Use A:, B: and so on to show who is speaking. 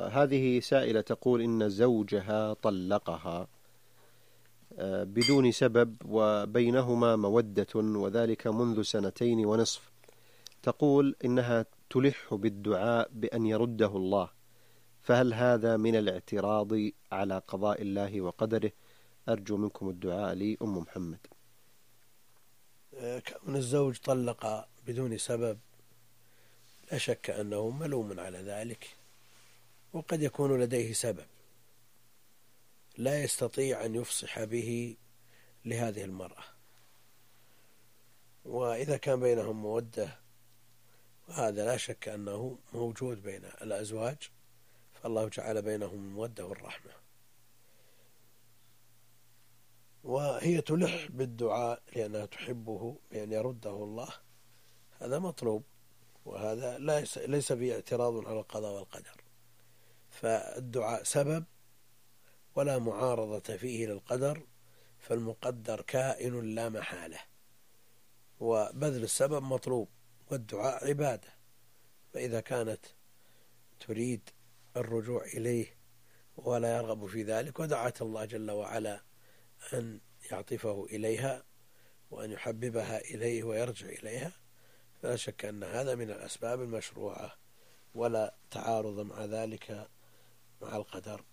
A: هذه سائلة تقول إن زوجها طلقها بدون سبب وبينهما مودة وذلك منذ 2.5 سنين. تقول إنها تلح بالدعاء بأن يرده الله، فهل هذا من الاعتراض على قضاء الله وقدره؟ أرجو منكم الدعاء لي. أم محمد.
B: كون الزوج طلق بدون سبب لا شك أنه ملوم على ذلك، وقد يكون لديه سبب لا يستطيع أن يفصح به لهذه المرأة، وإذا كان بينهم مودة وهذا لا شك أنه موجود بين الأزواج، فالله جعل بينهم المودة والرحمة، وهي تلح بالدعاء لأنها تحبه بأن يرده الله، هذا مطلوب، وهذا ليس فيه اعتراض على القضاء والقدر، فالدعاء سبب ولا معارضة فيه للقدر، فالمقدر كائن لا محالة، وبذل السبب مطلوب، والدعاء عبادة، فإذا كانت تريد الرجوع إليه ولا يرغب في ذلك ودعت الله جل وعلا أن يعطفه إليها وأن يحببها إليه ويرجع إليها، فلا شك أن هذا من الأسباب المشروعة ولا تعارض مع ذلك مع القدر.